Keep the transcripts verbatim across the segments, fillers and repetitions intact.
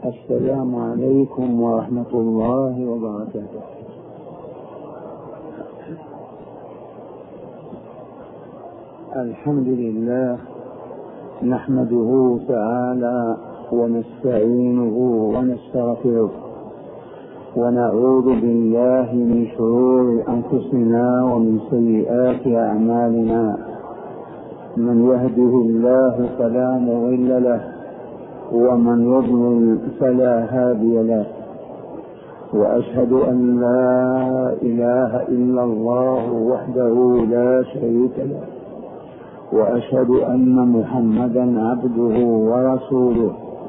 السلام عليكم ورحمة الله وبركاته. الحمد لله نحمده تعالى ونستعينه ونستغفره ونعوذ بالله من شرور أنفسنا ومن سيئات أعمالنا. من يهده الله فلا مضل له ومن يضلل فلا هادي له، وأشهد أن لا إله إلا الله وحده لا شريك له، وأشهد أن محمدا عبده ورسوله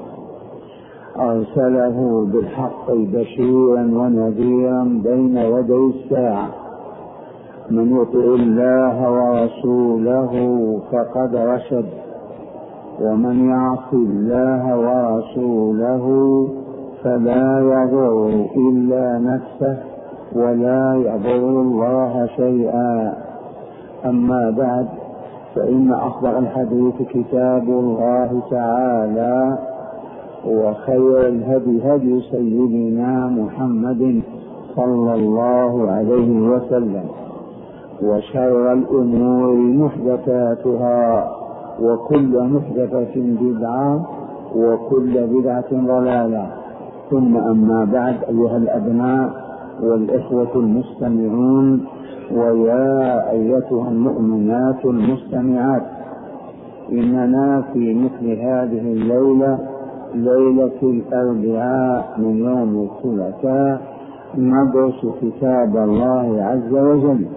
أرسله بالحق بشيرا ونذيرا بين يدي الساعة. من يطع الله ورسوله فقد رشد، ومن يعص الله ورسوله فلا يضر إلا نفسه ولا يضر الله شيئا. أما بعد، فإن أصدق الحديث كتاب الله تعالى، وخير الهدي هدي سيدنا محمد صلى الله عليه وسلم، وشر الأمور محدثاتها، وكل محدثة بدعة، وكل بدعة ضلالة. ثم أما بعد، أيها الأبناء والإخوة المستمعون، ويا أيتها المؤمنات المستمعات، إننا في مثل هذه الليلة، ليلة الأربعاء من يوم الثلاثاء، ندرس كتاب الله عز وجل،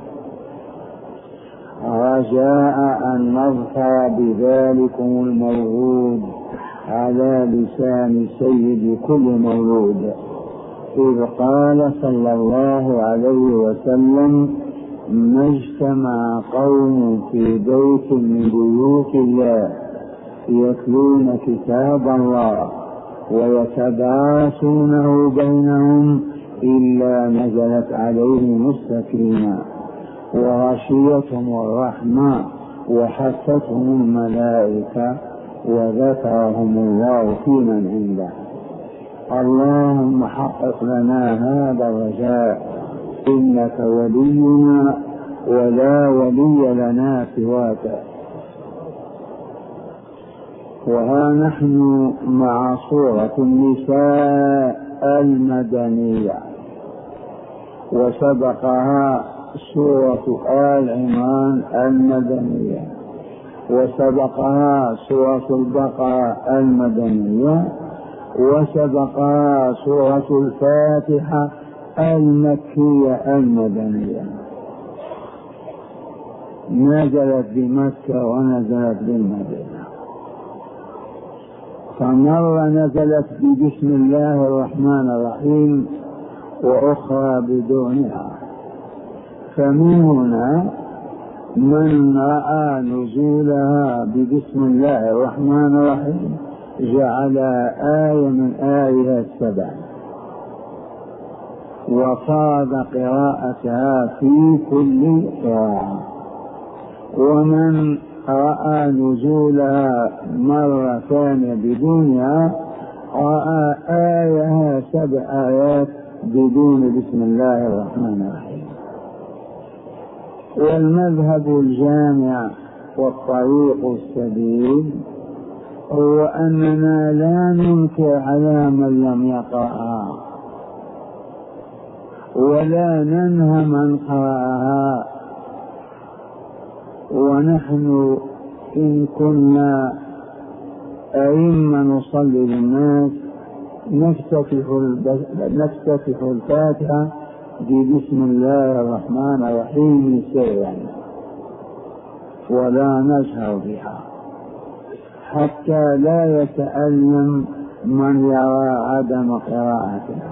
رجاء أن نظفر بذلكم المولود على لسان سيد كل مولود، إذ قال صلى الله عليه وسلم: ما اجتمع قوم في بيت من بيوت الله يتلون كتاب الله ويتدارسونه بينهم إلا نزلت عليهم السكينة وغشيتهم الرحمة وحفتهم الملائكة وذكرهم الله في من عنده. اللهم حقق لنا هذا الرجاء، إنك ولينا ولا ولي لنا سواك. وها نحن مع سورة النساء المدنية، وسبقها سورة آل عمران المدنية، وسبقها سورة البقرة المدنية، وسبقها سورة الفاتحة المكية المدنية. نزلت بمكة ونزلت بالمدينة، فمرة نزلت ببسم الله الرحمن الرحيم، وأخرى بدونها. فمن هنا من رأى نزولها ببسم الله الرحمن الرحيم جعل آية من آيات السبع، وفرض قراءتها في كل قراءة. ومن رأى نزولها مرة ثانية بدونها رأى آية سبع آيات بدون بسم الله الرحمن الرحيم. والمذهب الجامع والطريق السبيل هو أننا لا ننكر على من لم يقرأها، ولا ننهى من قرأها. ونحن إن كنا أئمة نصلي للناس نفتتح الفاتحة بسم الله الرحمن الرحيم سرا، ولا نجهر بها حتى لا يتألم من يرى عدم قراءتها،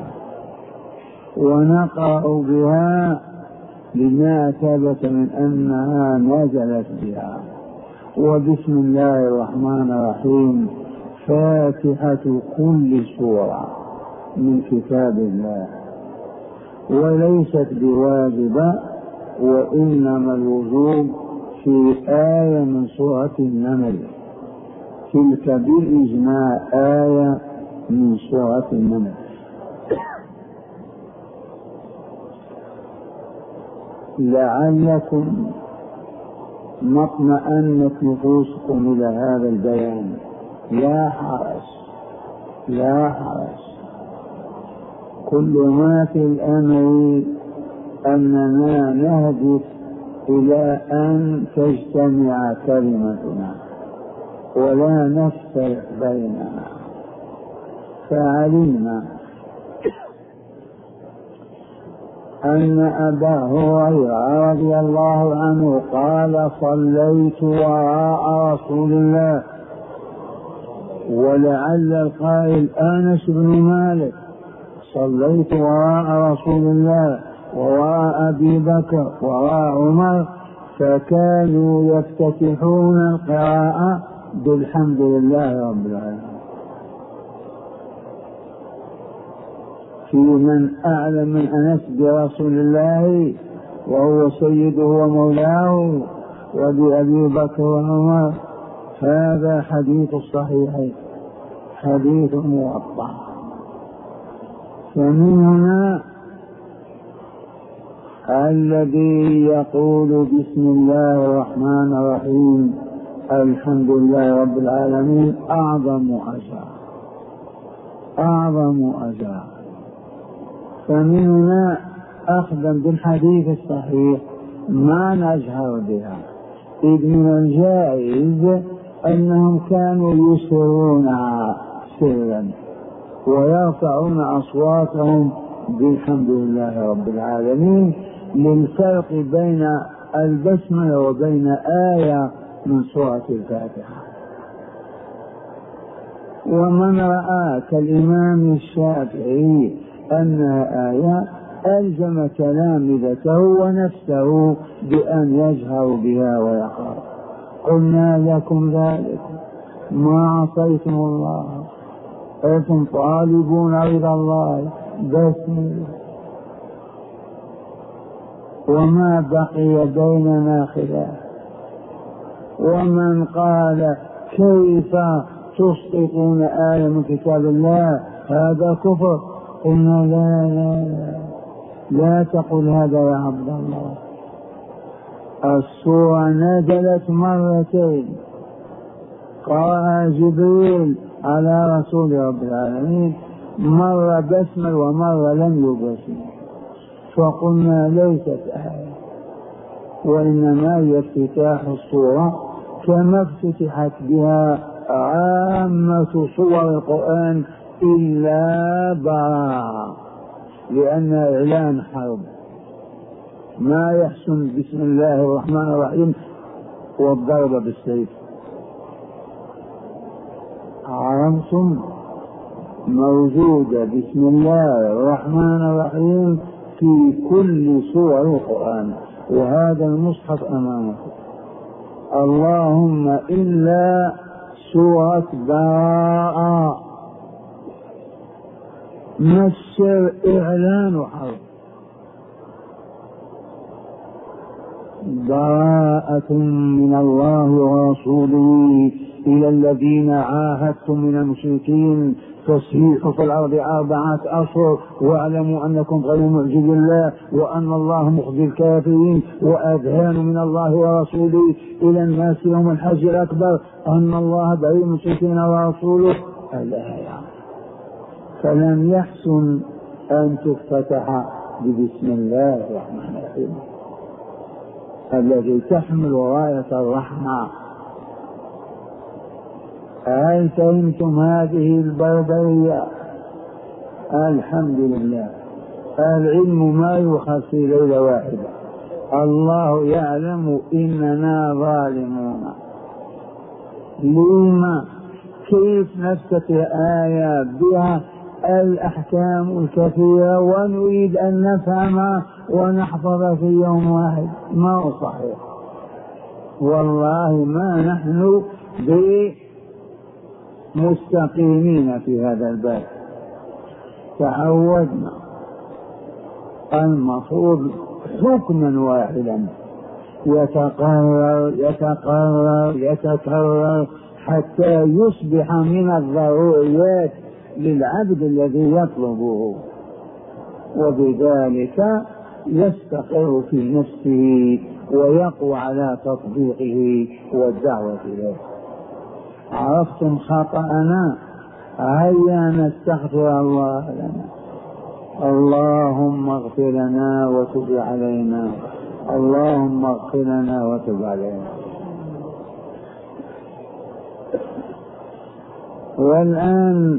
ونقرأ بها لما ثبت من أنها نزلت بها. وبسم الله الرحمن الرحيم فاتحة كل سورة من كتاب الله، وليست بواجبة، وإنما الوجوب في آية من سورة النمل، تلك بالإجماع آية من سورة النمل. لعلكم ما اطمأنت نفوسكم إلى هذا البيان. لا حرج لا حرج، كل ما في الأمر أننا نهدف إلى أن تجتمع كلمتنا ولا نفترق بيننا. فعلمنا أن أبا هريرة رضي الله عنه قال صليت وراء رسول الله، ولعل القائل أنس بن مالك، صليت وراء رسول الله وراء أبي بكر وراء عمر، فكانوا يفتتحون القراءة بالحمد لله رب العالمين. في من أعلم من أنس برسول الله وهو سيده ومولاه وبأبي بكر وعمر؟ هذا حديث الصحيح، حديث موضح. فمن هنا الذي يقول بسم الله الرحمن الرحيم الحمد لله رب العالمين أعظم أجر أعظم أجر. فمن هنا أخذا بالحديث الصحيح ما نجهر بها، إذ من الجائز أنهم كانوا يسرونها سرا ويرفعون أصواتهم بالحمد لله رب العالمين، للفرق بين البسملة وبين آية من سورة الفاتحة. ومن رأى كالإمام الشافعي أنها آية ألزم تلامذته ونفسه بأن يجهروا بها ويقرأ. قلنا لكم ذلك ما عصيتم الله، أنتم طالبون رضا الله بسم الله. وما بقي بيننا خلاف. ومن قال كيف تسقطون آية من كتاب الله هذا كفر، قلنا لا لا لا, لا تقل هذا يا عبد الله. السورة نزلت مرتين، قرأ جبريل على رسول رب العالمين، مرة بسمل ومرة لم يبسم، فقلنا ليست آية، وإنما هي افتتاح السورة كما افتتحت بها عامة صور القرآن إلا براءة، لأن إعلان حرب. ما يحسن بسم الله الرحمن الرحيم والضرب بالسيف. عرفتم؟ موجودة بسم الله الرحمن الرحيم في كل سور القرآن، وهذا المصحف أمامكم. اللهم إلا سورة براءة مسر إعلان حرب. براءة من الله ورسوله إلى الذين عاهدتم من المشركين فسيحوا في الأرض أربعة أشهر واعلموا أنكم غير معجز الله وأن الله مخزي الكافرين، وأذهان من الله ورسوله إلى الناس يوم الحج الأكبر أن الله بريء من المشركين ورسوله الآية. فلم يحسن أن تفتتح ببسم الله الرحمن الرحيم الذي تحمل راية الرحمة. هل فهمتم هذه البربرية؟ الحمد لله. العلم ما يؤخذ في ليلة واحدة. الله يعلم إننا ظالمون. لما كيف نفتتح آية بها الأحكام الكثيرة ونريد أن نفهمها ونحفظها في يوم واحد؟ ما هو صحيح. والله ما نحن بمستقيمين في هذا الباب. تعودنا المفروض حكما واحدا يتقرر يتقرر يتكرر حتى يصبح من الضروريات للعبد الذي يطلبه، وبذلك يستقر في نفسه ويقوى على تطبيقه والدعوة إليه. عرفتم خطأنا؟ هيا نستغفر الله لنا. اللهم اغفر لنا وتب علينا، اللهم اغفر لنا وتب علينا. والآن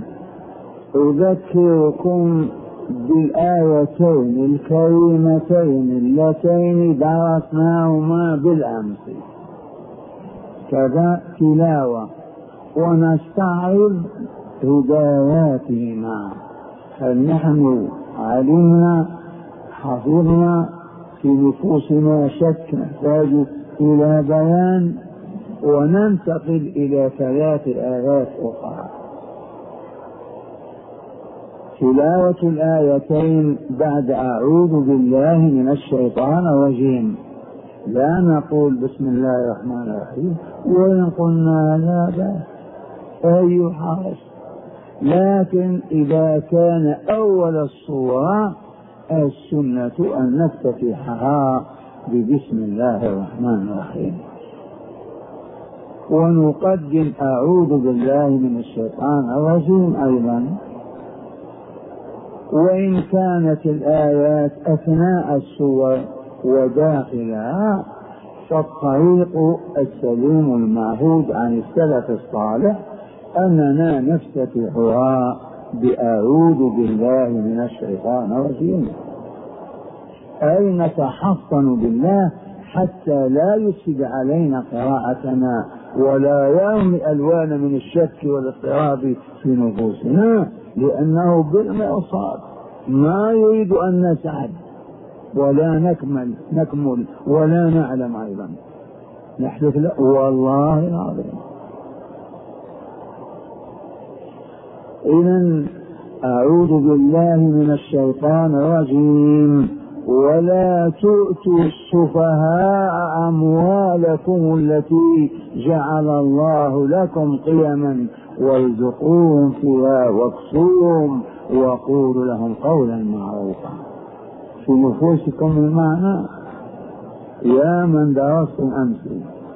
أذكركم بالآيتين الكريمتين اللتين درسناهما بالأمس كذا تلاوة، ونستعرض هداياتهما. هل نحن علمنا حفظنا في نفوسنا شك نحتاج إلى بيان؟ وننتقل إلى ثلاث آيات أخرى. تلاوة الآيتين بعد أعوذ بالله من الشيطان الرجيم، لا نقول بسم الله الرحمن الرحيم وإن قلنا لا بأس أي حرج، لكن إذا كان أول الصورة السنة أن نفتتحها ببسم الله الرحمن الرحيم، ونقدم أعوذ بالله من الشيطان الرجيم أيضا. وإن كانت الآيات أثناء السور وداخلها فالطريق السليم المعهود عن السلف الصالح أننا نفتتحها بأعوذ بالله من الشيطان الرجيم، أي نتحصن بالله حتى لا يفسد علينا قراءتنا ولا يرمي ألوان من الشك والاضطراب في نفوسنا، لأنه بالمرصاد ما يريد أن نسعد ولا نكمل نكمل ولا نعلم أيضا، نحلف له والله العظيم. إذن أعوذ بالله من الشيطان الرجيم. ولا تؤتوا السفهاء أموالكم التي جعل الله لكم قيما وارزقوهم فيها واكسوهم وقولوا لهم قولا معروفا. في نفوسكم المعنى يا من درستم أمس.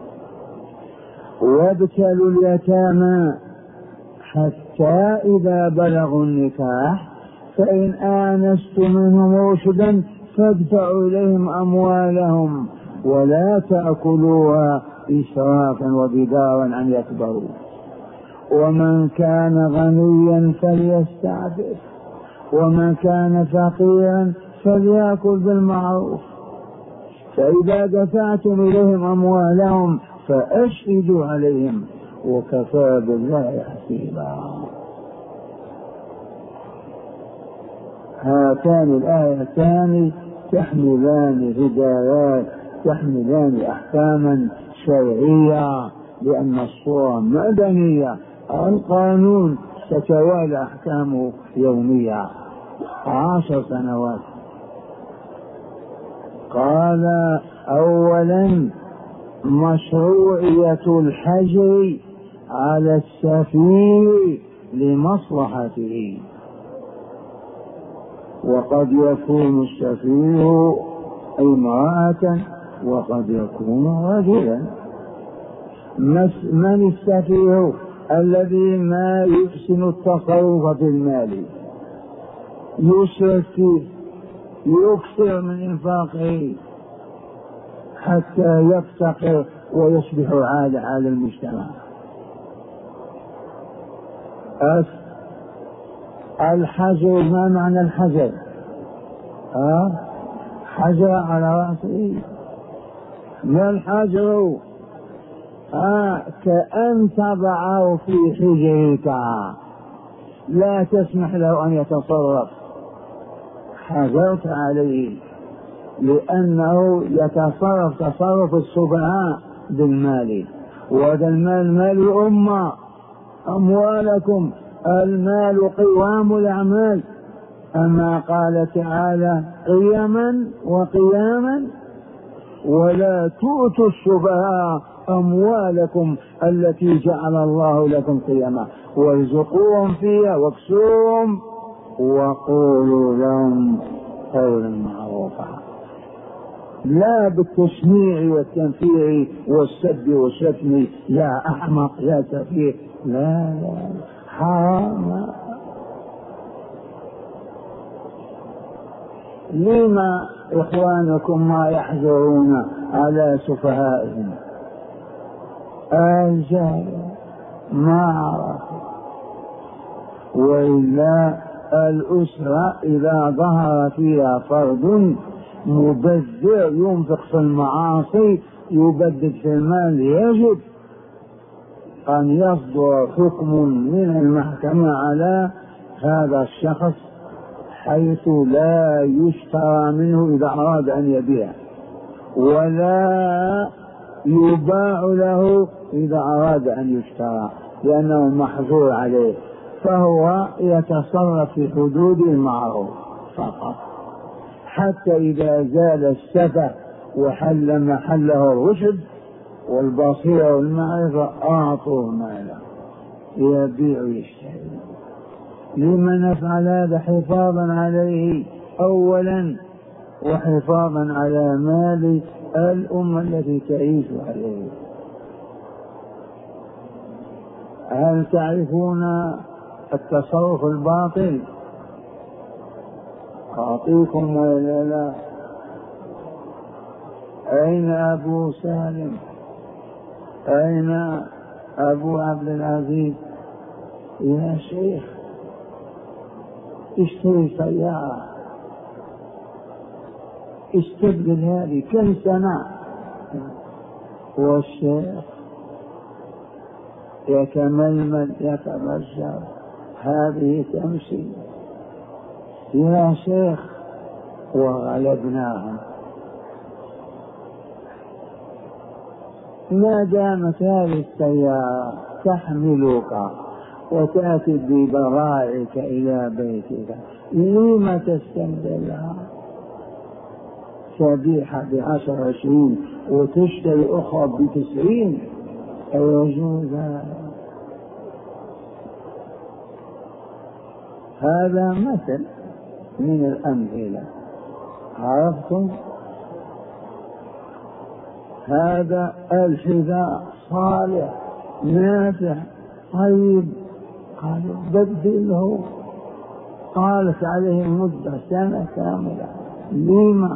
وابتلوا اليتامى حتى إذا بلغوا النكاح فإن آنستم منهم رشدا فادفعوا إليهم أموالهم ولا تأكلوها إسرافا وبدارا أن يكبروا، ومن كان غنيا فليستعفف ومن كان فقيرا فليأكل بالمعروف، فإذا دفعتم إليهم أموالهم فأشهدوا عليهم وكفى بالله حسيبا. هاتان الآيتان تحملان هدايات، تحملان أحكاما شرعية، لأن الصورة مدنية، القانون تتوالى أحكامه يوميا عشر سنوات. قال أولا مشروعية الحجر على السفيه لمصلحته، وقد يكون السفيه امرأة وقد يكون رجلا. من السفيه؟ الذي ما يحسن التصرف في المال، يسرف فيه، يكثر من انفاقه حتى يفتقر ويصبح عالة على المجتمع. الحجر، ما معنى الحجر؟ ها؟ حجر على رأسه. ما الحجر؟ ها؟ كأن تضعه في حجرك لا تسمح له أن يتصرف، حجرت عليه لأنه يتصرف تصرف السفهاء بالمال، وهذا المال مال الأمة. أموالكم، المال قوام الأعمال، أما قال تعالى قيما وقياما. ولا تؤتوا السفهاء أموالكم التي جعل الله لكم قيما، وارزقوهم فيها واكسوهم وقولوا لهم قولا معروفا، لا بالتشنيع والتنفير والسب والشتم، يا أحمق يا سفيه، لا لا حرام. لما إخوانكم ما يحذرون على سفهائهم؟ الجهل ما عرفوا. وإلا الأسرة إذا ظهر فيها فرد مبذر ينفق في المعاصي يبدد في المال، يجب أن يصدر حكم من المحكمة على هذا الشخص، حيث لا يشترى منه إذا أراد أن يبيع، ولا يباع له إذا أراد أن يشترى، لأنه محظور عليه، فهو يتصرف في حدود المعروف فقط، حتى إذا زال السفه وحل محله الرشد والبصيرة والمعرفة أعطوه ماله يبيع ويشتري. لما نفعل هذا؟ حفاظا عليه أولا، وحفاظا على مال الأمة التي تعيش عليه. هل تعرفون التصرف الباطل؟ أعطيكم ولا لا؟ أين أبو سالم؟ أين أبو عبد العزيز؟ يا شيخ اشتري سيارة، استبدل هذه كم سنة، والشيخ يتململ يتبجر، هذه تمشي يا شيخ، وغلبناهم. ما دامت هذه السيارة تحملك وتأتي ببضائعك إلى بيتك، لما تستبدلها؟ تبيعها بعشر عشرين وتشتري أخرى بتسعين، أيجوز هذا؟ هذا مثل من الأمثلة، عرفتم؟ هذا الحذاء صالح نافع طيب، قالوا بدله، قالت عليه مدة سنة كاملة، لما؟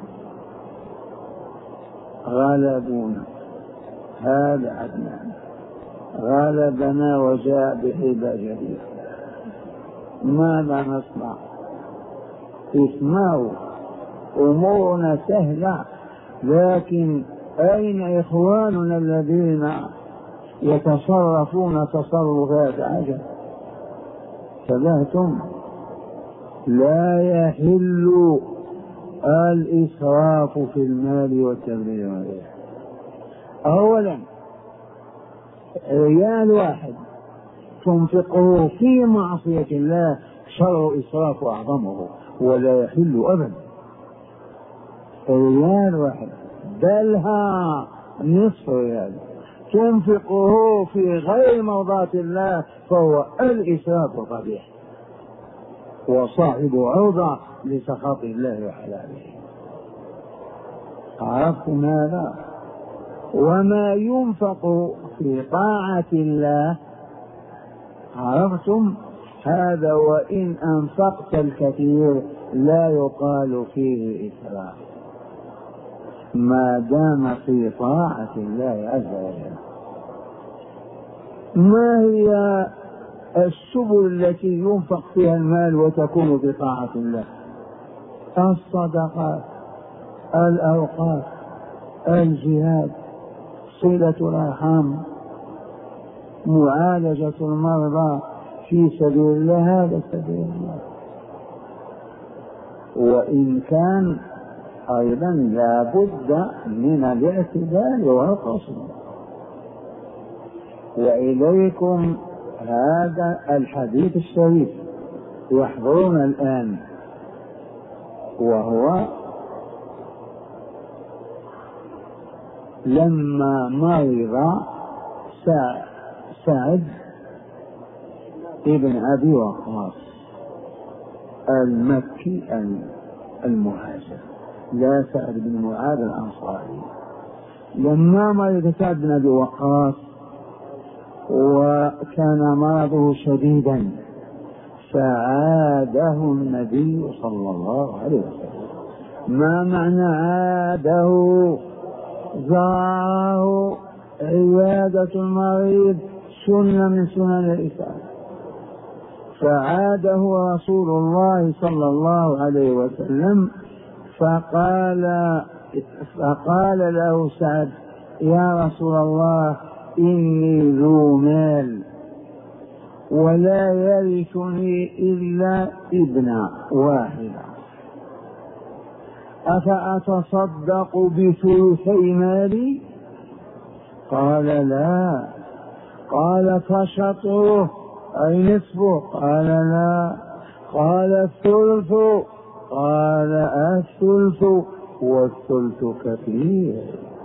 غلبونا، هذا عدنان غلبنا وجاء بحيلة جديدة، ماذا نصنع؟ اسمعوا، أمورنا سهلة، لكن أين إخواننا الذين يتصرفون تصرفات عجب؟ انتبهتم؟ لا يحل الإسراف في المال والتبذير عليه. أولا ريال واحد تنفقه في معصية الله شر إسراف أعظمه، ولا يحل أبدا. ريال واحد بلها نصف ريال تنفقه في غير مرضاة الله فهو الإسراف القبيح، وصاحب عرضة لسخط الله وحلاله. عرفتم هذا؟ وما ينفق في طاعة الله عرفتم هذا، وإن أنفقت الكثير لا يقال فيه إسراف ما دام في طاعة الله عز وجل. ما هي السبل التي ينفق فيها المال وتكون في طاعة الله؟ الصدقات، الأوقاف، الجهاد، صلة الأرحام، معالجة المرضى في سبيل الله، هذا سبيل الله. وإن كان أيضا لا بد من الاعتدال والقصد. وإليكم هذا الحديث الشريف يحضرنا الآن، وهو لما مرض سعد ابن أبي وقاص المكي المهاجر، لا سعد بن معاذ الأنصاري. لما مرض سعد بن أبي وقاص وكان مرضه شديدا فعاده النبي صلى الله عليه وسلم. ما معنى عاده؟ زاره. عيادة المريض سنة من سنن الإسلام، فعاده رسول الله صلى الله عليه وسلم فقال فقال له سعد: يا رسول الله إني ذو مال ولا يرثني إلا ابنا واحدا، أفأتصدق بثلثي مالي؟ قال: لا. قال: فشطره أي نصفه؟ قال: لا. قال: الثلث؟ قال: الثلث، والثلث كثير.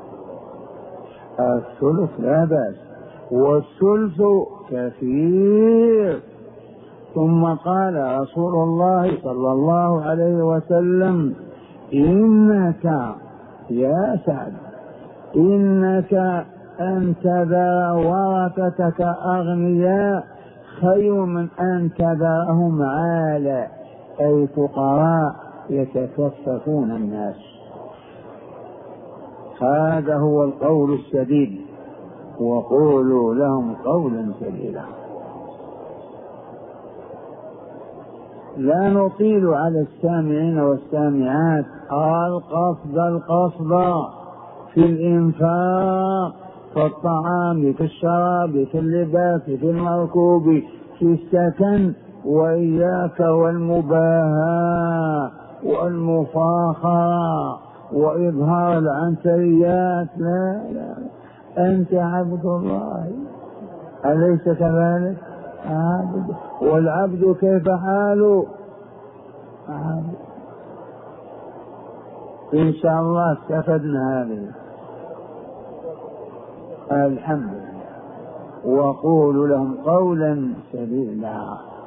الثلث لا بأس، والثلث كثير. ثم قال رسول الله صلى الله عليه وسلم: إنك يا سعد إنك أن تذر ورثتك أغنياء خير من أن تذرهم عالة، أي فقراء يتكففون الناس. هذا هو القول السديد، وقولوا لهم قولا سديدا. لا نطيل على السامعين والسامعات. القصد القصد في الإنفاق، في الطعام، في الشراب، في اللباس، في المركوب، في السكن، وإياك والمباهاة والمفاخرة وإظهار العنتريات. لا لا، أنت عبد الله، أليس كذلك؟ عبد. والعبد كيف حاله؟ عبد. إن شاء الله استفدنا هذه. الحمد لله. وقولوا لهم قولا سديدا.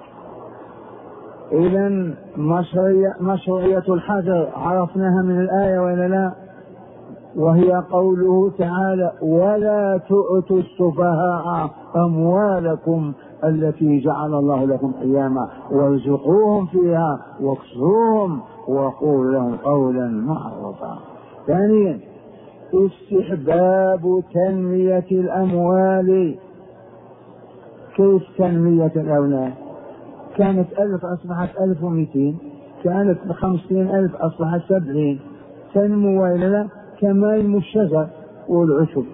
إذن مشروعية الحجر عرفناها من الآية ولا لا؟ وهي قوله تعالى: ولا تؤتوا السفهاء أموالكم التي جعل الله لكم قياما وارزقوهم فيها واكسوهم وقولوا لهم قولا معروفا. ثانيا: استحباب تنمية الأموال. كيف تنمية الأولاد؟ كانت ألف أصبحت ألف ومئتين، كانت خمسين ألف أصبحت سبعين. تنمو إلى لا كما الشجر والعشب.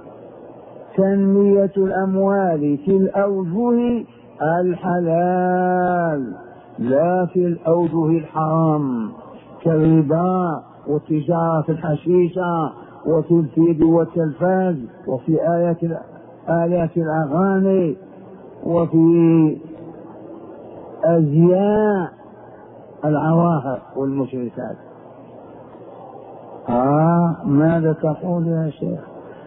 تنمية الأموال في الأوجه الحلال لا في الأوجه الحرام، كالربا والتجارة في الحشيشة وفي الفيد والتلفاز وفي آيات آلات الأغاني وفي أزياء العواهر والمشركات. آه ماذا تقول يا شيخ؟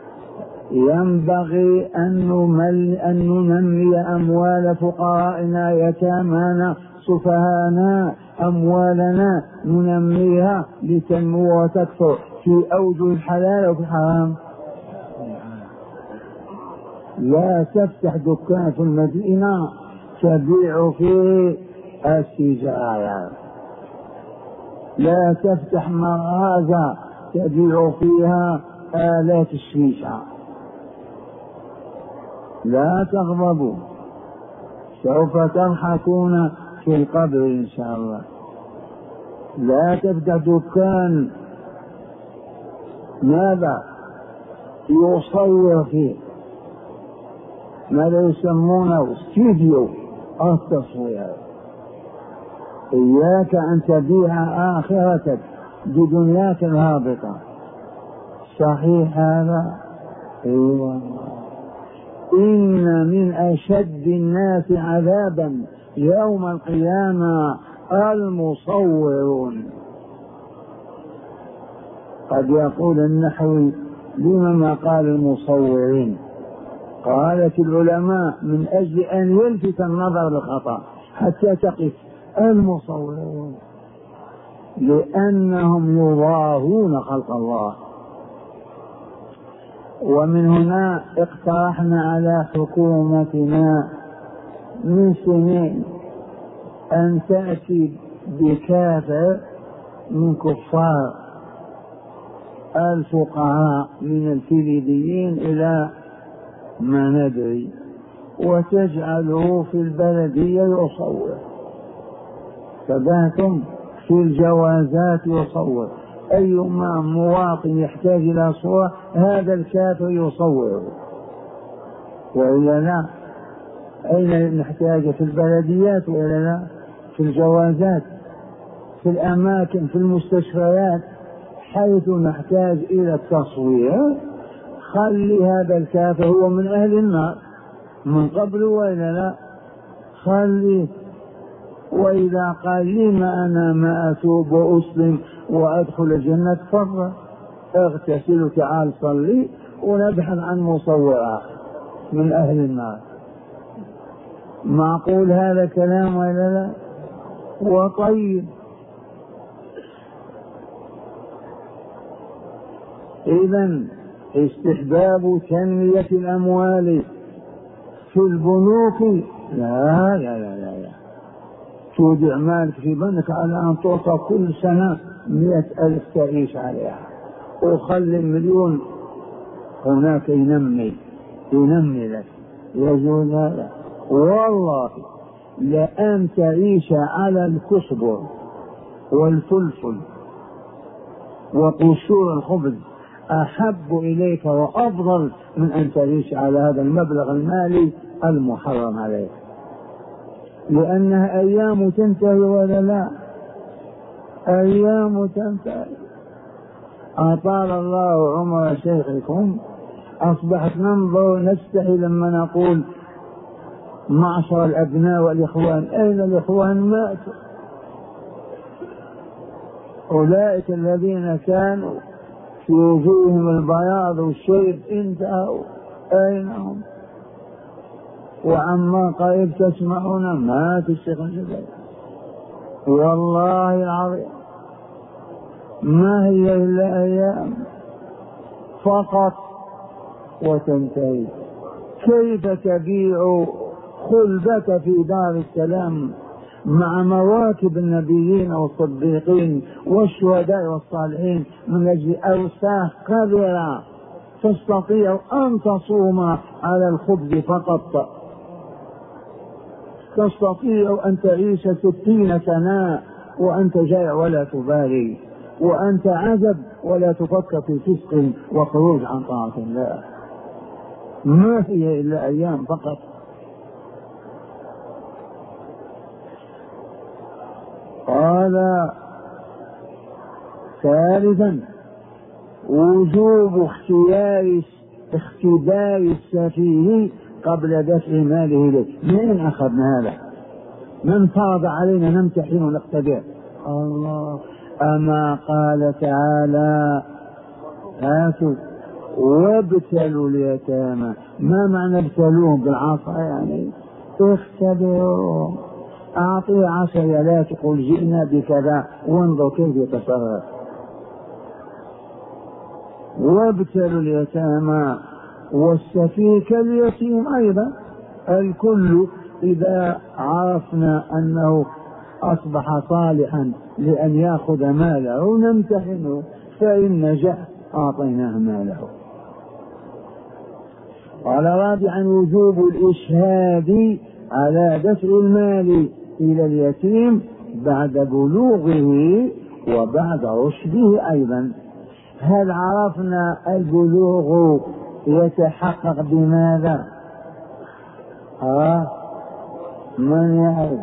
ينبغي أن ننمي أموال فقرائنا، يتامانا، سفهانا، أموالنا ننميها لتنمو وتكثر في أوجه الحلال وفي الحرام. لا تفتح دكان في المدينة تبيع فيه السجاير، لا تفتح مغازة تبيع فيها آلات الشيشة. لا تغضبوا، سوف تضحكون في القبر إن شاء الله. لا تفتح دكان ماذا يصور فيه، ماذا يسمونه استوديو التصوير. إياك أن تبيع آخرتك بدنياك الهابطة. صحيح هذا؟ أيوة. إن من أشد الناس عذابا يوم القيامة المصورون. قد يقول النحوي: لما ما قال المصورين؟ قالت العلماء من أجل أن يلفت النظر للخطأ حتى تقف المصورون، لأنهم يضاهون خلق الله. ومن هنا اقترحنا على حكومتنا من سنين أن تأتي بكافة من كفار الفقهاء من الكليديين إلى ما ندري، وتجعله في البلدية يصور، فباتم في الجوازات يصور، أيما مواطن يحتاج إلى صورة هذا الكافر يصوره، وإلا لا. أين نحتاج؟ في البلديات، وإلا لا؟ في الجوازات، في الأماكن، في المستشفيات، حيث نحتاج إلى التصوير خلي هذا الكافر هو من أهل النار من قبل، وإلا لا؟ خليه. وإذا قال لما أنا ما أتوب وأسلم وأدخل الجنة، تفضل اغتسل وتعال صلي ونبحث عن مصورات من أهل النار. معقول هذا كلام ولا لا؟ وطيب. إذن استحباب تنمية الأموال في البنوك، لا لا لا لا, لا. تودع مالك في بنك على أن تعطى كل سنة مئة ألف تعيش عليها، وخلي المليون هناك ينمي ينمي لك، يجوز هذا؟ والله لأن تعيش على الكسبر والفلفل وقشور الخبز أحب إليك وأفضل من أن تعيش على هذا المبلغ المالي المحرم عليك، لأنها أيام تنتهي ولا لا؟ أيام تنتهي. أطال الله عمر شيخكم، أصبحت ننظر نستحي لما نقول معشر الأبناء والإخوان، أين الإخوان؟ ماتوا. أولئك الذين كانوا في وجوههم البياض والشيب انتهوا، أين هم؟ وعما قريب تسمعون مات الشيخ الجبل، والله العظيم ما هي إلا أيام فقط وتنتهي. كيف تبيع خلدك في دار السلام مع مواكب النبيين والصديقين والشهداء والصالحين من أجل أوساخ قذرة؟ تستطيع أن تصوم على الخبز فقط، تستطيع أن تعيش ستين سنة وأنت جائع ولا تبالي، وأنت عزب ولا تفكر في فسق وخروج عن طاعة الله. ما هي إلا أيام فقط. قال ثالثا وجوب اختيار اختبار السفيه قبل دفع ماله له. من أخذنا هذا؟ من فرض علينا نمتحن ونختبر؟ الله. أما قال تعالى هاتوا وابتلوا اليتامى. ما معنى ابتلوهم؟ بالعصا يعني اختبروا. أعطي عشرة لا تقول جئنا بكذا وانظر كيف يتصرف. وابتلوا اليتامى والسفيه كاليتيم أيضا. الكل إذا عرفنا أنه أصبح صالحا لأن يأخذ ماله نمتحنه، فإن نجح أعطيناه ماله. قال رابعا وجوب الإشهاد على دفع المال إلى اليتيم بعد بلوغه وبعد رشده أيضا. هل عرفنا البلوغ يتحقق بماذا؟ ها من يعرف؟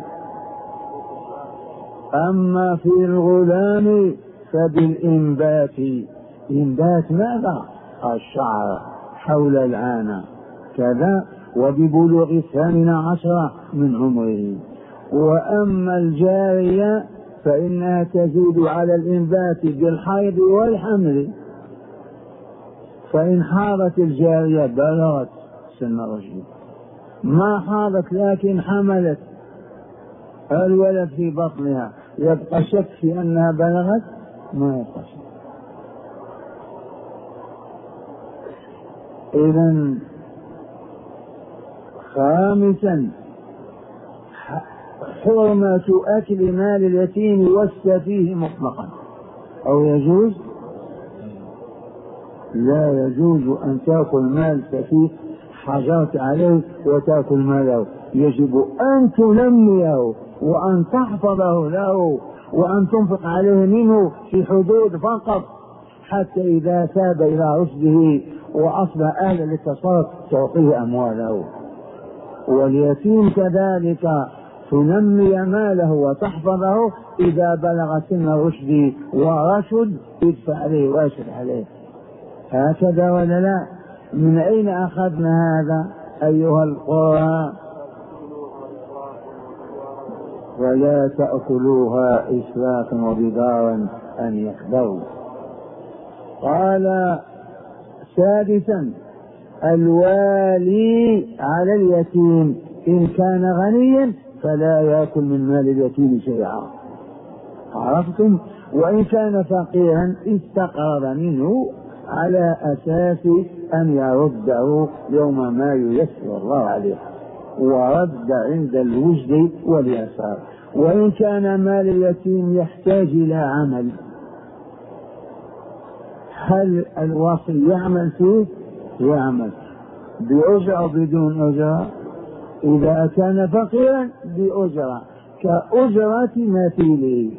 أما في الغلام فبالإنبات. إنبات ماذا؟ الشعر حول العانة كذا، وببلوغ الثامن عشر من عمره. وأما الجارية فإنها تزيد على الإنبات بالحيض والحمل، فإن حاضت الجارية بلغت سن الرشد، ما حاضت لكن حملت الولد في بطنها، يبقى شك في أنها بلغت؟ ما يبقى شك. إذن خامسا حرمة أكل مال اليتيم والسفيه مطلقا. أو يجوز؟ لا يجوز أن تأكل مال سفيه حجرت عليه وتأكل ماله، يجب أن تنميه وأن تحفظه له وأن تنفق عليه منه في حدود فقط، حتى إذا تاب إلى رشده وأصبح أهلا للتصرف تعطيه أمواله. واليتيم كذلك تنمي ماله وتحفظه، إذا بلغ سن الرشد ورشد ادفع عليه واشد عليه. هكذا ولا لا؟ من أين أخذنا هذا أيها القرى؟ ولا تأكلوها إسرافا وبدارا أن يكبروا. قال سادسا الوالي على اليتيم إن كان غنيا فلا يأكل من مال اليتيم شيئا، عرفتم؟ وإن كان فقيرا استقرض منه على أساس أن يرده يوم ما ييسر الله عليه، ورد عند الوجد واليسار. وإن كان مال اليتيم يحتاج إلى عمل، هل الوصي يعمل فيه؟ يعمل بأجرة أو بدون أجرة؟ إذا كان فقيرا بأجرة كأجرة مثيله.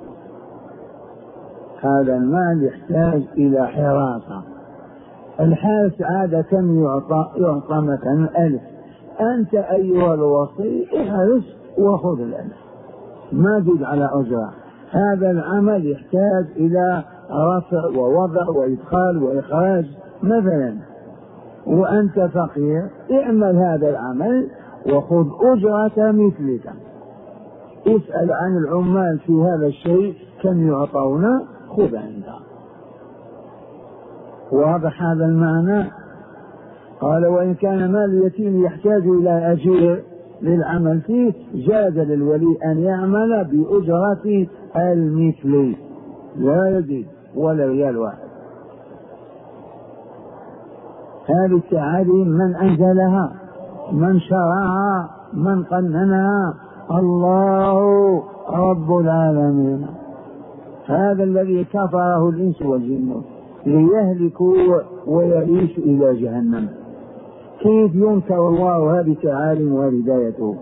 هذا المال يحتاج إلى حراسة. الحارس عادة كم يعطى؟ يعطى مثلا ألف، أنت أيها الوصي احرس وخذ الألف، ما زد على أجرة. هذا العمل يحتاج إلى رفع ووضع وإدخال وإخراج مثلا، وأنت فقير اعمل هذا العمل وخذ أجرة مثلك. اسأل عن العمال في هذا الشيء كم يعطون، خذ عندها. واضح هذا المعنى؟ قال وإن كان مال اليتيم يحتاج إلى أجير للعمل فيه جاز للولي أن يعمل بأجرة المثل لا يزيد ولا ريال واحد. هذه التعاليم من أنزلها؟ من شرعها؟ من قننها؟ الله رب العالمين. هذا الذي كفره الإنس والجن ليهلكوا ويعيشوا إلى جهنم. كيف ينكر الله هذه التعاليم وهدايته؟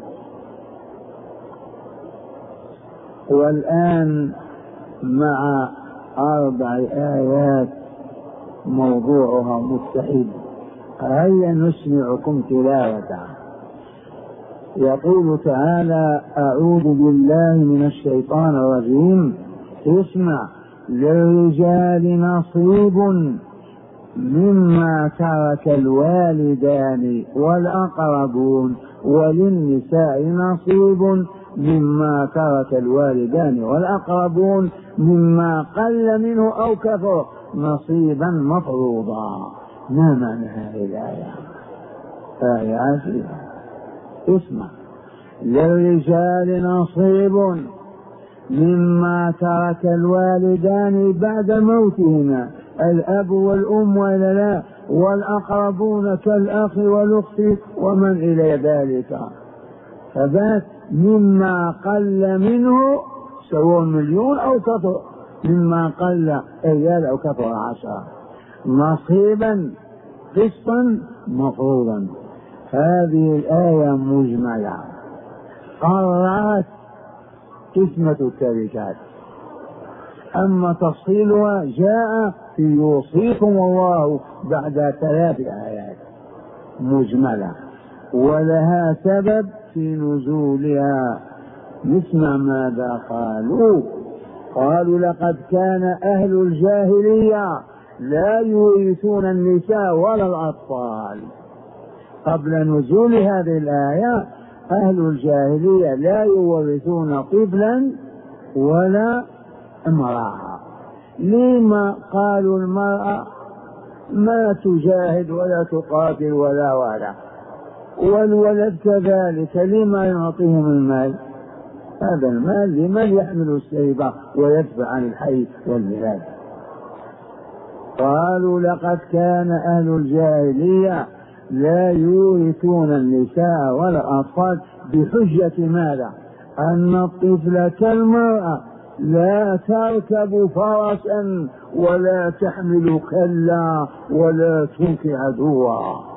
والآن مع أربع آيات موضوعها مستحيل، هيا نسمعكم تلاوتها. يقول تعالى أعوذ بالله من الشيطان الرجيم. اسمع: للرجال نصيب مما ترك الوالدان والأقربون وللنساء نصيب مما ترك الوالدان والأقربون مما قل منه أو كثر نصيبا مفروضا. ما معنى هذه الآية؟ آية عجيبة. اسمع: للرجال نصيب مما ترك الوالدان بعد موتهما، الأب والأم ولا لا، والأقربون كالأخ والأخت ومن إلى ذلك. فبات مما قل منه سواء مليون أو كثر، مما قل ريال أو كثر عشرة، نصيبا قسطا مفروضا. هذه الآية مجملة قررت قسمة التركات، أما تفصيلها جاء في يوصيكم الله بعد ثلاث آيات مجملة ولها سبب في نزولها. نسمع ماذا قالوا. قالوا لقد كان أهل الجاهلية لا يورثون النساء ولا الأطفال. قبل نزول هذه الآية أهل الجاهلية لا يورثون طفلا ولا امرأة. لما قالوا المرأة ما تجاهد ولا تقاتل ولا ولا والولد كذلك لما يعطيهم المال؟ هذا المال لمن يحمل السيبة ويدفع عن الحي والبلاد. قالوا لقد كان أهل الجاهلية لا يورثون النساء والأطفال بحجة ماذا؟ أن الطفل كالمرأة لا تركب فرسا ولا تحمل كلا ولا تنكي عدوا.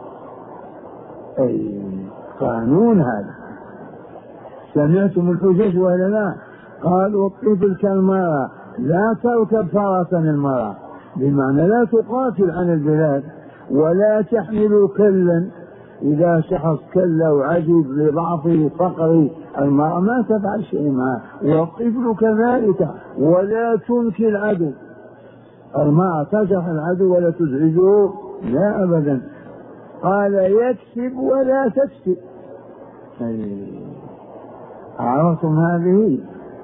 أي قانون هذا. سمعتم الحجج ولا لا؟ قالوا الطفل كالمرأة لا تركب فرسا المرأة، بمعنى لا تقاتل عن البلاد ولا تحمل كلا. إذا شخص كلا وعجب لضعفه فقره المرأة ما تفعل شيء معه، والطفل كذلك. ولا تنكي العدو، المرأة تجرح العدو ولا تزعجه، لا أبدا. قال يكسب ولا تكسب. عرفتم هذه؟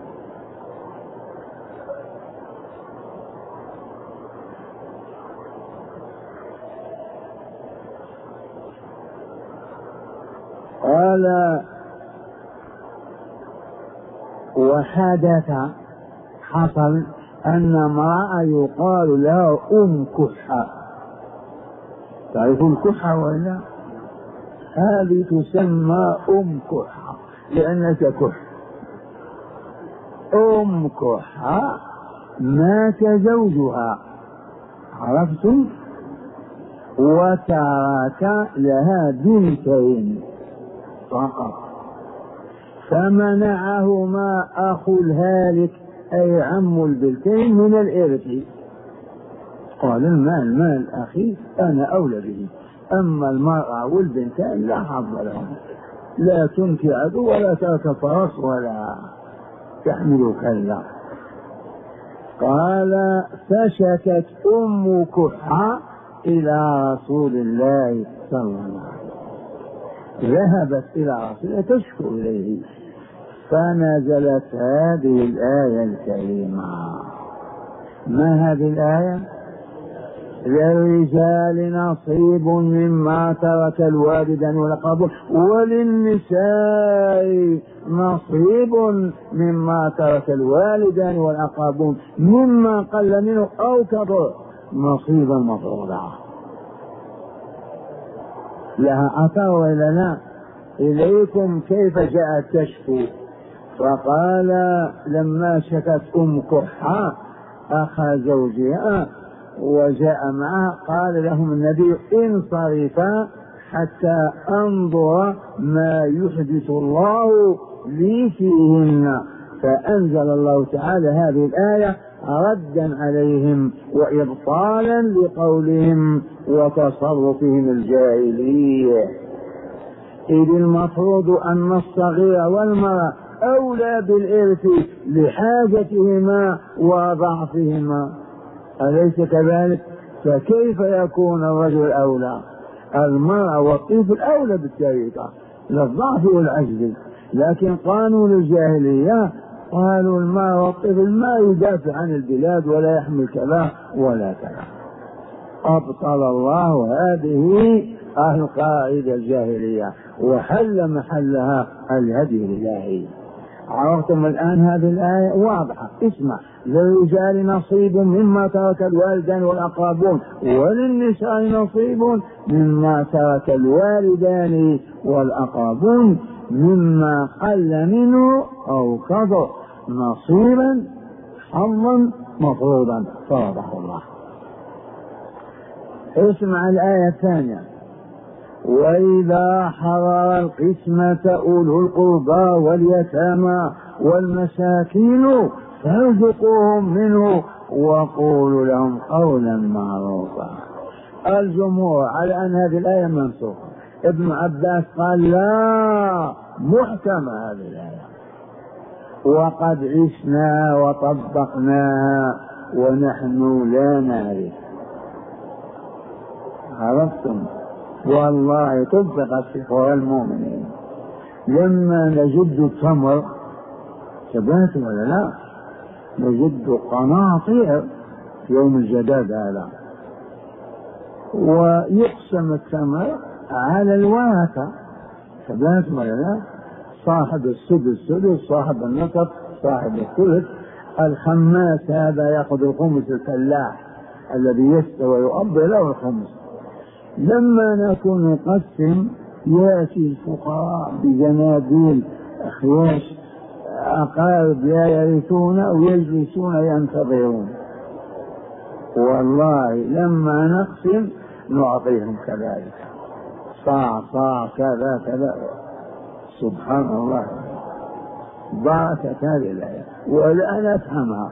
قال وحدث حصل أن امرأة يقال لها أم كحة. تعرفون الكحة ولا؟ هذه تسمى أم كحة لأنك كح. أم كحة مات زوجها، عرفتم؟ وترك لها بنتين فقط، فمنعهما أخو الهالك أي عم البنتين من الإرث. قال المال مال أخي أنا أولى به، أما المرأة والبنتين لا حظ لهم، لا تنكي عدو ولا ترك فرس ولا تحمل كلا. قال فشكت أم كحة إلى رسول الله صلى الله عليه وسلم، ذهبت إلى رسول الله تشكو إليه، فنزلت هذه الآية الكريمة. ما هذه الآية؟ للرجال نصيب مما ترك الوالدان والأقربون وللنساء نصيب مما ترك الوالدان والأقربون مما قل منه أو كبر نصيبا مفروضا. لها أثر ولا لا؟ إليكم كيف جاءت تشكو. فقال لما شكت أم كحة أخا زوجها وجاء معه قال لهم النبي انصرفا حتى انظر ما يحدث الله لي فيهن. فأنزل الله تعالى هذه الآية ردا عليهم وإبطالا لقولهم وتصرفهم الجاهلية. إذ المفروض أن الصغير والمرأة أولى بالإرث لحاجتهما وضعفهما، أليس كذلك؟ فكيف يكون الرجل أولى؟ المرأة والطفل أولى بالتركة للضعف والعجز، لكن قانون الجاهلية قالوا المرأة والطفل ما يدافع عن البلاد ولا يحمل كذا ولا كذا. أبطل الله هذه القاعدة الجاهلية وحل محلها الهدي الإلهي. عرفتم الآن هذه الآية واضحة. اسمع: للرجال نصيب مما ترك الوالدان والأقربون وللنساء نصيب مما ترك الوالدان والأقربون مما قل منه أو كثر نصيبا حظا مفروضا فرضه الله. اسمع الآية الثانية: وإذا حضر القسمة أولو القربى واليتامى والمساكين فارزقوهم منه وقولوا لهم قولا معروفا. الجمهور على أن هذه الآية منسوخة. ابن عباس قال لا، محكمة هذه الآية وقد عشنا وطبقناها ونحن لا نعرف. عرفتم؟ والله طبقت في قرى المؤمنين. لما نجد التمر ثبات ولا لا، نجد قناطير في يوم الجداد هذا، ويقسم التمر على الورثة ثبات ولا لا؟ صاحب السدس سدس، صاحب النصف صاحب الثلث. الخماس هذا يأخذ الخمس، الفلاح الذي يستوى يؤبر له الخمس. لما نكون نقسم يأتي الفقراء بجناديل أخياش أقارب لا يرثون أو يجلسون ينتظرون، والله لما نقسم نعطيهم كذلك، صاع صاع كذا كذا. سبحان الله، ضاعت هذه الآية ولا نفهمها.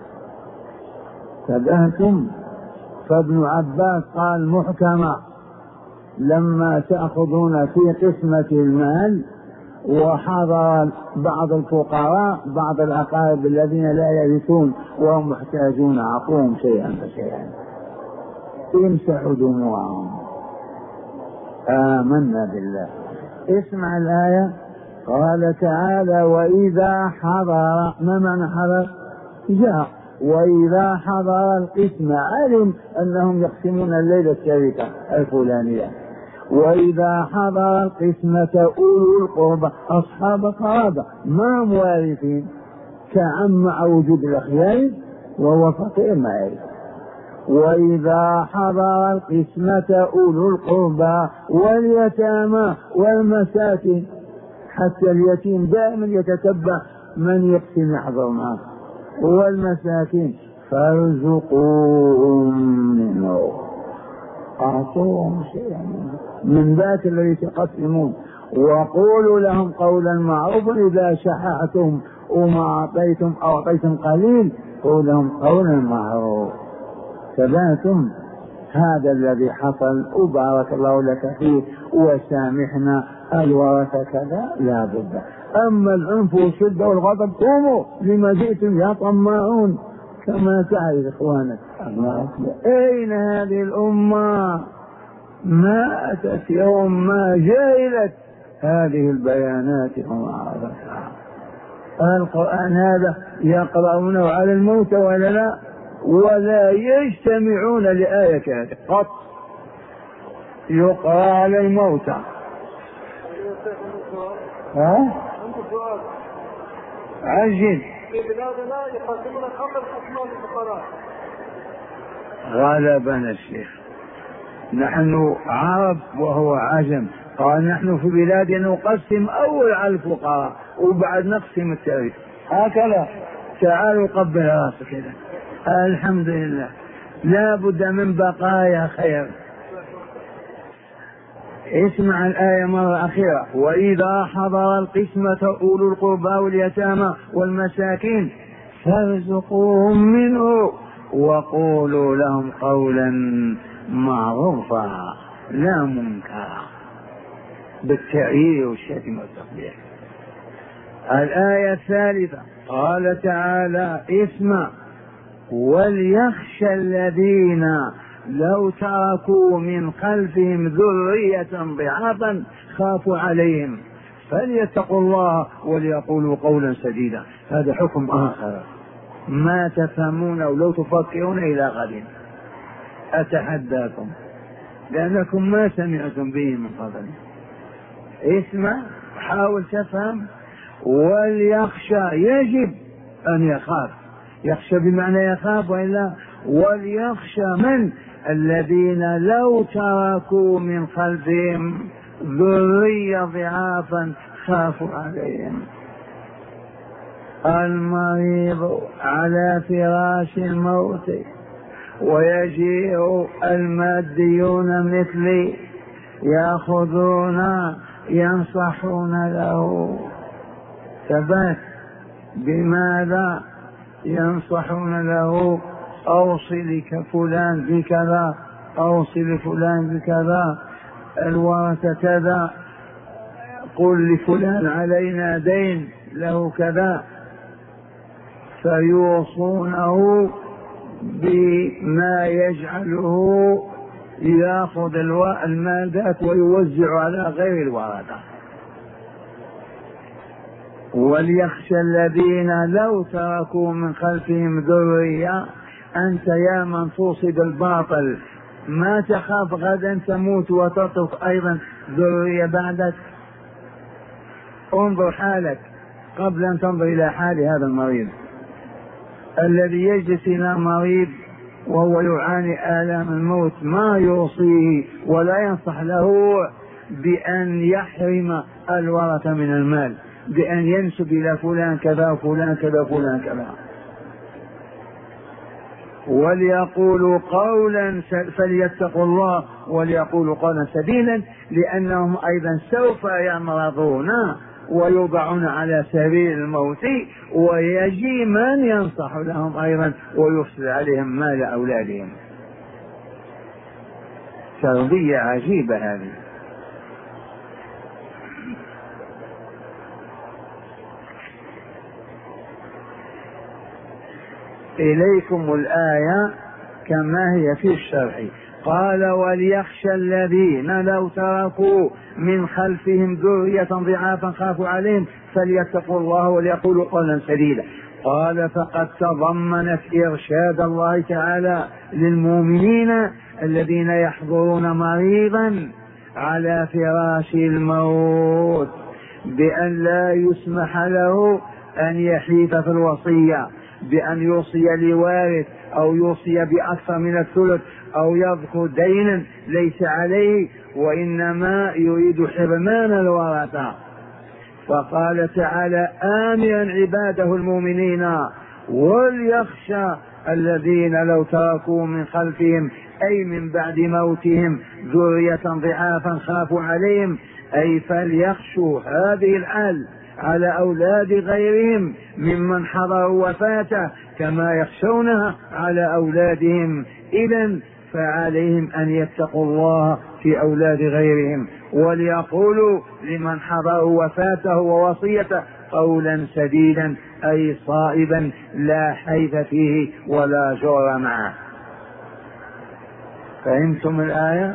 تبهتم. فابن عباس قال محكمة: لما تأخذون في قسمة المال وحضر بعض الفقراء بعض الأقارب الذين لا يرثون وهم محتاجون أعطوهم شيئا فشيئا، امسحوا دموعهم. آمنا بالله. اسمع الآية. قال تعالى: وإذا حضر، ما معنى حضر؟ جاء. وإذا حضر القسم، علم أنهم يقسمون الليلة الشركة الفلانية. وإذا حضر القسمة أولو القربى، أصحاب قرابة ما هم وارثين، كعم مع وجود الأخيار وهو فقير ما يعرف. وإذا حضر القسمة أولو القربى واليتامى والمساكين، حتى اليتيم دائما يتتبع من يقسم يحضر معه، والمساكين، فارزقوهم منه، أعطوهم شيئا من ذاك الذي تقسمون، وقولوا لهم قولا معروفا. إذا شححتم وما أعطيتم أو أعطيتم قليل قولوا لهم قولا معروفا. ثباتم. هذا الذي حصل، وبارك الله لك فيه وسامحنا الورثة كذا لا بد. أما العنف والشدة والغضب قوموا لما جئتم يا طماعون، كما تعرف إخوانك. أين هذه الأمة؟ ما أتت يوم ما جاهلت هذه البيانات وما عرفتها. القرآن هذا يقرؤونه على الموت ولا لا؟ ولا يجتمعون لآية هذه قط، يقرأ على الموتى. ها؟ عجل. في بلادنا يقسمون الخمر قسمان الفقراء. غلبنا الشيخ، نحن عرب وهو عجم. قال نحن في بلادنا نقسم أول على الفقراء وبعد نقسم التاريخ. هكذا. تعالوا قبل راسك كذا. الحمد لله، لا بد من بقايا خير. اسمع الآية مرة أخيرة. وإذا حضر القسمة أولو القربى واليتامى والمساكين فارزقوهم منه وقولوا لهم قولا معروفا لا منكرا، بالتأييد والشتم والتقبيح. الآية الثالثة قال تعالى: اسمع: وليخشى الذين لو تركوا من خلفهم ذرية ضعافا خافوا عليهم فليتقوا الله وليقولوا قولا سديدا. هذا حكم آخر ما تفهمون ولو تفكرون إلى غد، أتحداكم لأنكم ما سمعتم به من قبل. اسمع، حاول تفهم. وليخشى، يجب أن يخاف. يخشى بمعنى يخاف، وإلا وليخشى من؟ الذين لو تركوا من خلفهم ذرية ضعافا خافوا عليهم. المريض على فراش الموت ويجيء الماديون مثلي يأخذون ينصحون له. ثبات. بماذا ينصحون له؟ أوصي لفلان بكذا، أوصي لفلان بكذا، الورثة كذا، قل لفلان علينا دين له كذا، فيوصونه بما يجعله يأخذ المال ذات ويوزع على غير الورثة. وليخشى الذين لو تركوا من خلفهم ذرية. أنت يا من توصي بالباطل ما تخاف غدا تموت وتترك أيضا ذرية بعدك؟ انظر حالك قبل أن تنظر إلى حال هذا المريض الذي يجلس إلى مريض وهو يعاني آلام الموت، ما يوصيه ولا ينصح له بأن يحرم الورثة من المال، بأن ينسب إلى فلان كذا وفلان كذا وفلان كذا. وليقولوا قولا فليتقوا الله وليقولوا قولا سديدا، لأنهم أيضا سوف يمرضون ويوضعون على سبيل الموت، ويجي من ينصح لهم أيضا ويفسد عليهم مال أولادهم. تربية عجيبة هذه. إليكم الآية كما هي في الشرح. قال وليخشى الذين لو تركوا من خلفهم ذرية ضعافا خافوا عليهم فليتقوا الله وليقولوا قولا سديدا. قال فقد تضمنت إرشاد الله تعالى للمؤمنين الذين يحضرون مريضا على فراش الموت بأن لا يسمح له أن يحيف في الوصية، بأن يوصي لوارث أو يوصي بأكثر من الثلث أو يذكر دينا ليس عليه، وإنما يريد حرمان الورثة. فقال تعالى آمرا عباده المؤمنين وليخشى الذين لو تركوا من خلفهم أي من بعد موتهم ذرية ضعافا خافوا عليهم، أي فليخشوا هذه الحال على أولاد غيرهم ممن حضروا وفاته كما يخشونها على أولادهم. إذن فعليهم أن يتقوا الله في أولاد غيرهم، وليقولوا لمن حضروا وفاته ووصيته قولا سديدا أي صائبا لا حيف فيه ولا جور معه. فهمتم الآية؟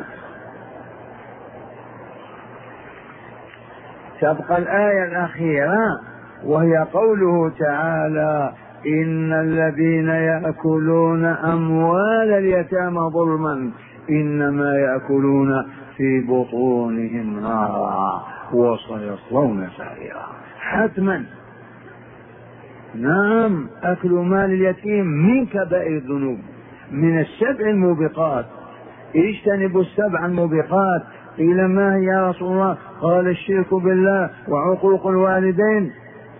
تبقى الآية الأخيرة وهي قوله تعالى إن الذين يأكلون أموال اليتامى ظلما إنما يأكلون في بطونهم نارا وسيصلون سعيرا. حتما نعم، أكل مال اليتيم من كبائر الذنوب، من السبع الموبقات. اجتنبوا السبع الموبقات. قيل ما هي يا رسول الله؟ قال الشرك بالله وعقوق الوالدين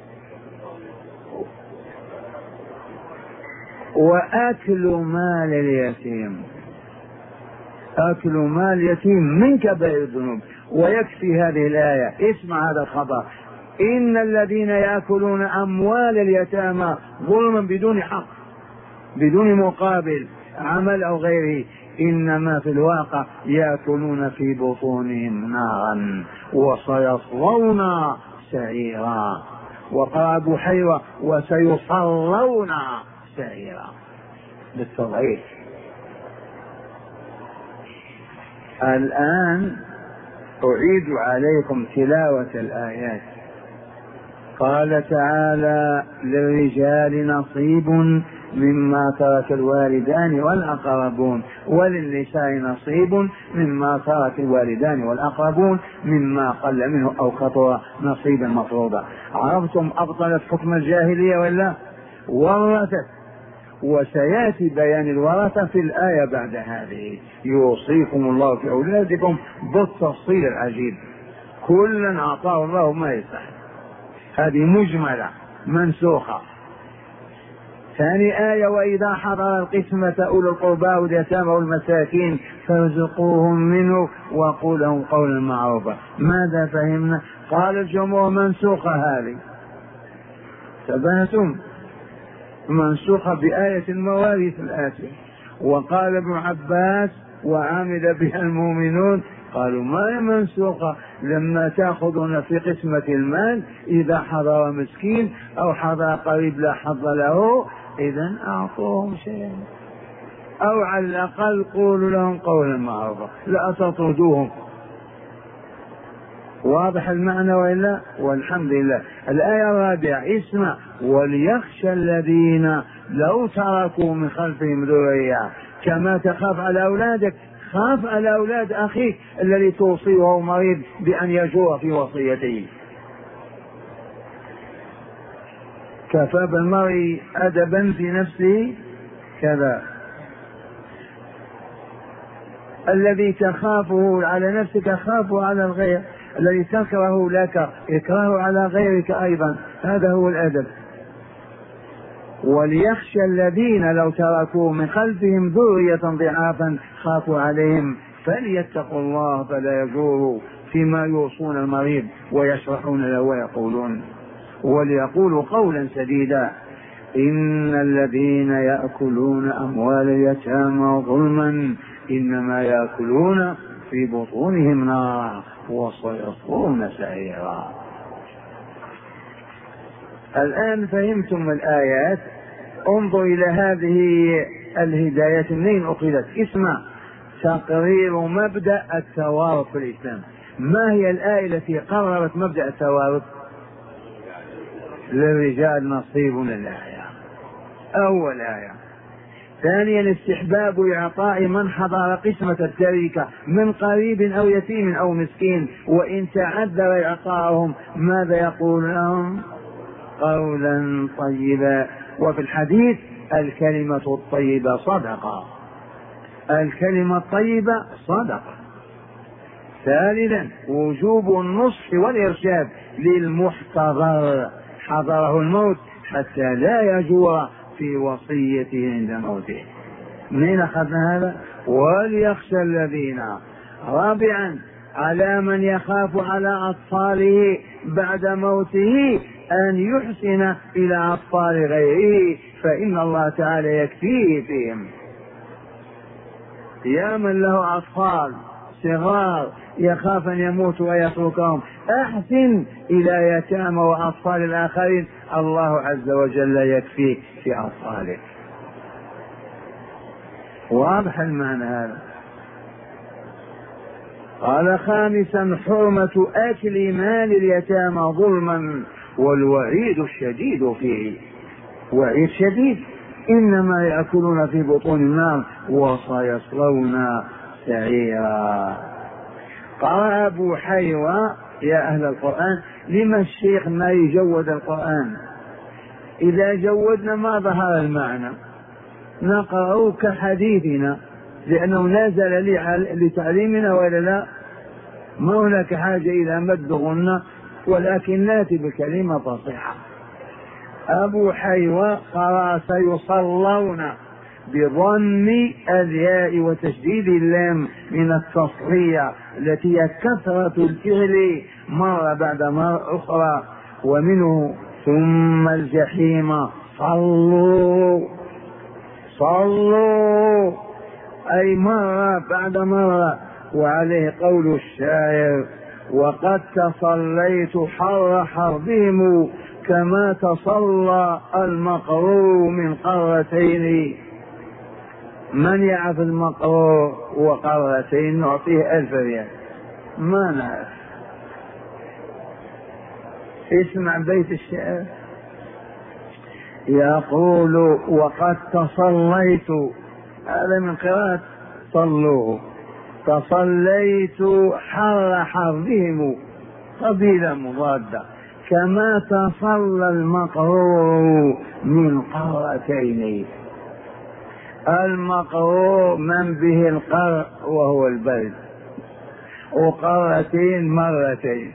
وأكل مال اليتيم. أكل مال اليتيم من كبائر الذنوب. ويكفي هذه الآية، اسمع هذا الخبر: إن الذين يأكلون أموال اليتامى ظلما بدون حق بدون مقابل عمل أو غيره إنما في الواقع يأكلون في بطونهم نارا وسيصلون سعيرا. وقال أبو حيوة وسيصلون سعيرا بالتضعيف. الآن أعيد عليكم تلاوة الآيات. قال تعالى للرجال نصيب مما ترك الوالدان والأقربون وللنساء نصيب مما ترك الوالدان والأقربون مما قل منه أو كثر نصيبا مفروضا. عرفتم أبطلت حكم الجاهلية ولا ورثت؟ وسيأتي بيان الورثة في الآية بعد هذه. يوصيكم الله في أولادكم بالتفصيل العجيب، كلا أعطاه الله ما يستحق. هذه مجملة منسوخة. ثاني آية وإذا حضر القسمة أولو القربى واليتامى والمساكين فارزقوهم منه وقولوا لهم قولا معروفا. ماذا فهمنا؟ قال الجمهور منسوخة هذه، تبهتم، منسوخة بآية المواريث الآتية. وقال ابن عباس وعامل بها المؤمنون قالوا ما هي منسوخة لما تأخذون في قسمة المال إذا حضر مسكين أو حضر قريب لا حظ له إذن أعطوهم شيئا، أو على الأقل قولوا لهم قولا معروفا لا تطردوهم. واضح المعنى وإلا؟ والحمد لله. الآية الرابعة اسمع وليخشى الذين لو تركوا من خلفهم ذرية. كما تخاف على أولادك خاف على أولاد أخيك الذي توصيه وهو مريض بأن يجور في وصيته. كفى بالمرء أدبا في نفسه كذا. الذي تخافه على نفسك خافه على الغير، الذي تكره لك اكرهه على غيرك أيضا، هذا هو الأدب. وليخشى الذين لو تركوا من خلفهم ذرية ضعافا خافوا عليهم فليتقوا الله فلا يجوروا فيما يوصون المريض ويشرحون له ويقولون وليقولوا قولا سديدا. إن الذين يأكلون أموال اليتامى ظلما إنما يأكلون في بطونهم نارا وسيصلون سعيرا. الآن فهمتم الآيات، انظر إلى هذه الهداية منين أخذت. اسمع، تقرير مبدأ التوارث في الإسلام. ما هي الآية التي قررت مبدأ التوارث؟ للرجال نصيب من الآية، أول آية. ثانيا استحباب إعطاء من حضر قسمة التركة من قريب أو يتيم أو مسكين، وإن تعذر إعطاءهم ماذا يقول لهم؟ قولا طيبا. وفي الحديث الكلمة الطيبة صدقة، الكلمة الطيبة صدقة. ثالثا وجوب النصح والإرشاد للمحتضر حضره الموت حتى لا يجور في وصيته عند موته. منين أخذنا هذا؟ وليخشى الذين. رابعا على من يخاف على أطفاله بعد موته أن يحسن إلى أطفال غيره فإن الله تعالى يكفيه فيهم. يا من له أطفال صغار يخاف أن يموت ويتركهم، أحسن إلى يتامى وأطفال الآخرين، الله عز وجل يكفيك في أطفالك. واضح المعنى هذا. قال خامسا حرمة أكل مال اليتامى ظلما والوعيد الشديد فيه. وعيد شديد، إنما يأكلون في بطون النار وسيصلون سعيرا. قال أبو حيوة يا أهل القرآن لما الشيخ ما يجود القرآن؟ إذا جودنا ما ظهر المعنى نقرأه كحديثنا لأنه نزل لتعليمنا ولا لا؟ ما هناك حاجة إلى مد غنة، ولكن ناتي بكلمة فصيحة. أبو حيوة قرأ سيصلون بضم الياء وتشديد اللام من التصرية التي هي كثرة الفعل مرة بعد مرة أخرى، ومنه ثم الجحيم صلوا صلوا أي مرة بعد مرة. وعليه قول الشاعر وقد تصليت حر حربهم كما تصلى المقرور من قرتين. من يعرف المقرور وقرتين نعطيه ألف ريال، ما نعرف. اسمع بيت الشعر يقول وقد تصليت، هذا من قراءة صلوه، تصليت حر حربهم قبيلة مضادة كما تصلى المقرور من قرتين. المقرور من به القرء وهو البرد، وقرتين مرتين.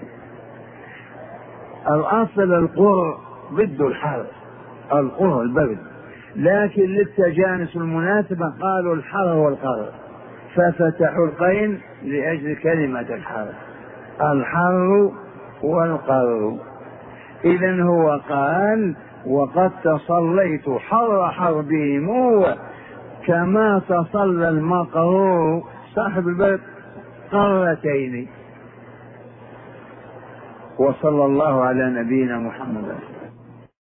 الأصل القرء ضد الحر، القرء البرد، لكن للتجانس المناسبة قالوا الحر والقرء ففتحوا القين لأجل كلمة الحر، الحر والقرء. إذن هو قال وقد تصليت حر حربهم كما تصلى المقرور صاحب البيت قرتين. وصلى الله على نبينا محمد.